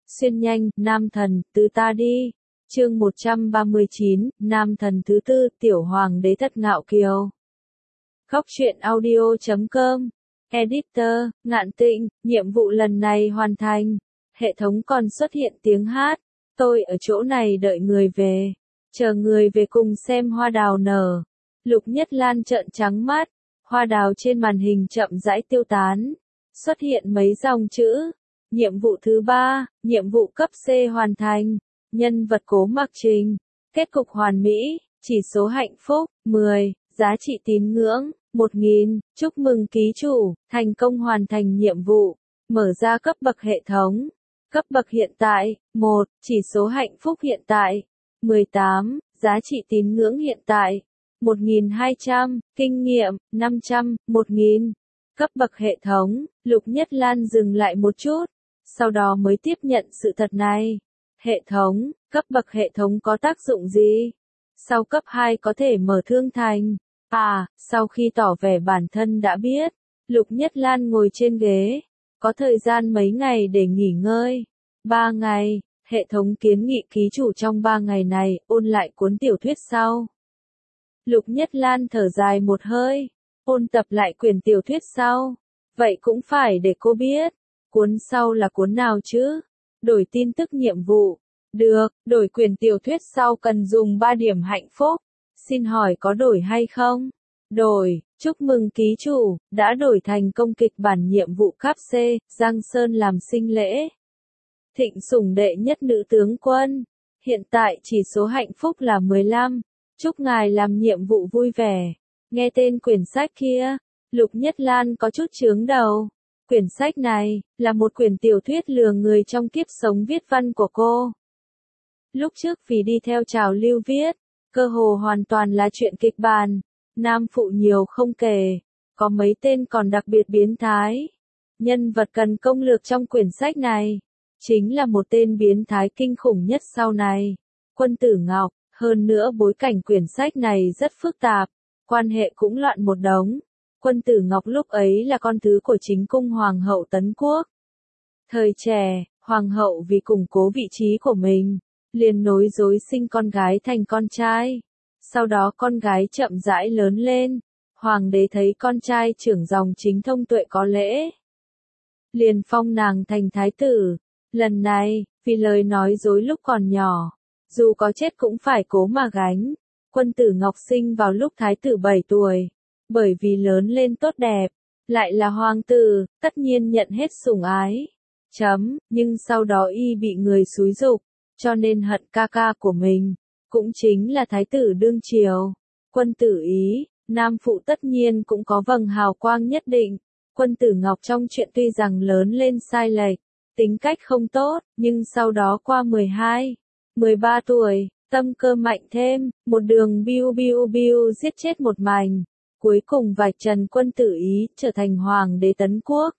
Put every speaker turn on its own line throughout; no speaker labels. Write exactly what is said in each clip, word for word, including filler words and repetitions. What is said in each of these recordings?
Xuyên nhanh, nam thần, từ ta đi. Chương một trăm ba mươi chín, nam thần thứ tư, tiểu hoàng đế thất ngạo kiều. Góc truyện audio chấm com. Editor, Ngạn Tịnh, nhiệm vụ lần này hoàn thành. Hệ thống còn xuất hiện tiếng hát. Tôi ở chỗ này đợi người về. Chờ người về cùng xem hoa đào nở. Lục Nhất Lan trợn trắng mắt. Hoa đào trên màn hình chậm rãi tiêu tán. Xuất hiện mấy dòng chữ. Nhiệm vụ thứ ba, nhiệm vụ cấp C hoàn thành. Nhân vật Cố Mặc Trình. Kết cục hoàn mỹ, chỉ số hạnh phúc, mười, giá trị tín ngưỡng, một nghìn, chúc mừng ký chủ, thành công hoàn thành nhiệm vụ. Mở ra cấp bậc hệ thống. Cấp bậc hiện tại, một, chỉ số hạnh phúc hiện tại, mười tám, giá trị tín ngưỡng hiện tại, một nghìn hai trăm, kinh nghiệm, năm trăm, một nghìn. Cấp bậc hệ thống, Lục Nhất Lan dừng lại một chút, sau đó mới tiếp nhận sự thật này. Hệ thống, cấp bậc hệ thống có tác dụng gì? Sau cấp hai có thể mở thương thành. À, sau khi tỏ vẻ bản thân đã biết, Lục Nhất Lan ngồi trên ghế, có thời gian mấy ngày để nghỉ ngơi. Ba ngày, hệ thống kiến nghị ký chủ trong ba ngày này ôn lại cuốn tiểu thuyết sau. Lục Nhất Lan thở dài một hơi, ôn tập lại quyển tiểu thuyết sau. Vậy cũng phải để cô biết, cuốn sau là cuốn nào chứ? Đổi tin tức nhiệm vụ. Được, đổi quyển tiểu thuyết sau cần dùng ba điểm hạnh phúc. Xin hỏi có đổi hay không? Đổi, chúc mừng ký chủ, đã đổi thành công kịch bản nhiệm vụ cấp C, Giang Sơn làm sinh lễ. Thịnh sủng đệ nhất nữ tướng quân. Hiện tại chỉ số hạnh phúc là mười lăm. Chúc ngài làm nhiệm vụ vui vẻ. Nghe tên quyển sách kia, Lục Nhất Lan có chút chướng đầu. Quyển sách này, là một quyển tiểu thuyết lừa người trong kiếp sống viết văn của cô. Lúc trước vì đi theo trào lưu viết, cơ hồ hoàn toàn là chuyện kịch bản. Nam phụ nhiều không kể, có mấy tên còn đặc biệt biến thái. Nhân vật cần công lược trong quyển sách này, chính là một tên biến thái kinh khủng nhất sau này. Quân Tử Ngọc, hơn nữa bối cảnh quyển sách này rất phức tạp, quan hệ cũng loạn một đống. Quân Tử Ngọc lúc ấy là con thứ của chính cung Hoàng hậu Tấn Quốc. Thời trẻ, Hoàng hậu vì củng cố vị trí của mình, liền nối dối sinh con gái thành con trai. Sau đó con gái chậm rãi lớn lên, Hoàng đế thấy con trai trưởng dòng chính thông tuệ có lễ, liền phong nàng thành thái tử. Lần này, vì lời nói dối lúc còn nhỏ, dù có chết cũng phải cố mà gánh. Quân Tử Ngọc sinh vào lúc thái tử bảy tuổi. Bởi vì lớn lên tốt đẹp, lại là hoàng tử, tất nhiên nhận hết sủng ái. Chấm, nhưng sau đó y bị người xúi giục, cho nên hận ca ca của mình, cũng chính là thái tử đương triều. Quân Tử Ý, nam phụ tất nhiên cũng có vầng hào quang nhất định. Quân Tử Ngọc trong chuyện tuy rằng lớn lên sai lệch, tính cách không tốt, nhưng sau đó qua mười hai, mười ba tuổi, tâm cơ mạnh thêm, một đường biu biu biu giết chết một mảnh. Cuối cùng vạch trần Quân Tử Ý trở thành hoàng đế Tấn Quốc.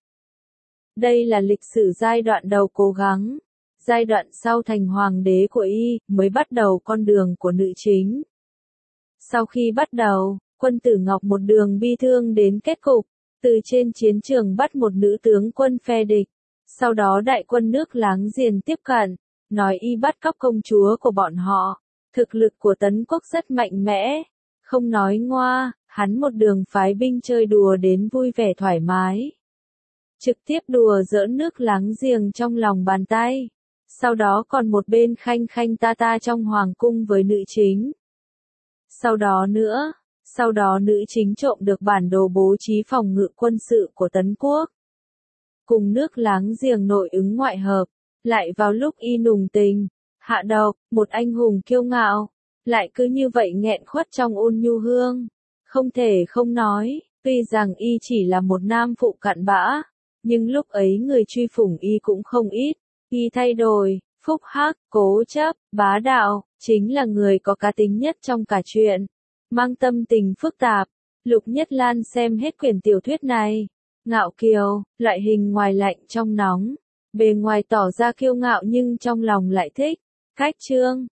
Đây là lịch sử giai đoạn đầu cố gắng. Giai đoạn sau thành hoàng đế của y mới bắt đầu con đường của nữ chính. Sau khi bắt đầu, Quân Tử Ngọc một đường bi thương đến kết cục, từ trên chiến trường bắt một nữ tướng quân phe địch. Sau đó đại quân nước láng giềng tiếp cận, nói y bắt cóc công chúa của bọn họ. Thực lực của Tấn Quốc rất mạnh mẽ. Không nói ngoa, hắn một đường phái binh chơi đùa đến vui vẻ thoải mái. Trực tiếp đùa giỡn nước láng giềng trong lòng bàn tay. Sau đó còn một bên khanh khanh ta ta trong hoàng cung với nữ chính. Sau đó nữa, sau đó nữ chính trộm được bản đồ bố trí phòng ngự quân sự của Tấn Quốc. Cùng nước láng giềng nội ứng ngoại hợp, lại vào lúc y nùng tình, hạ độc, một anh hùng kiêu ngạo. Lại cứ như vậy nghẹn khuất trong ôn nhu hương. Không thể không nói, tuy rằng y chỉ là một nam phụ cặn bã, nhưng lúc ấy người truy phủng y cũng không ít. Y thay đổi, phúc hắc, cố chấp, bá đạo, chính là người có cá tính nhất trong cả chuyện. Mang tâm tình phức tạp, Lục Nhất Lan xem hết quyển tiểu thuyết này. Ngạo kiều, loại hình ngoài lạnh trong nóng. Bề ngoài tỏ ra kiêu ngạo nhưng trong lòng lại thích. Cách chương,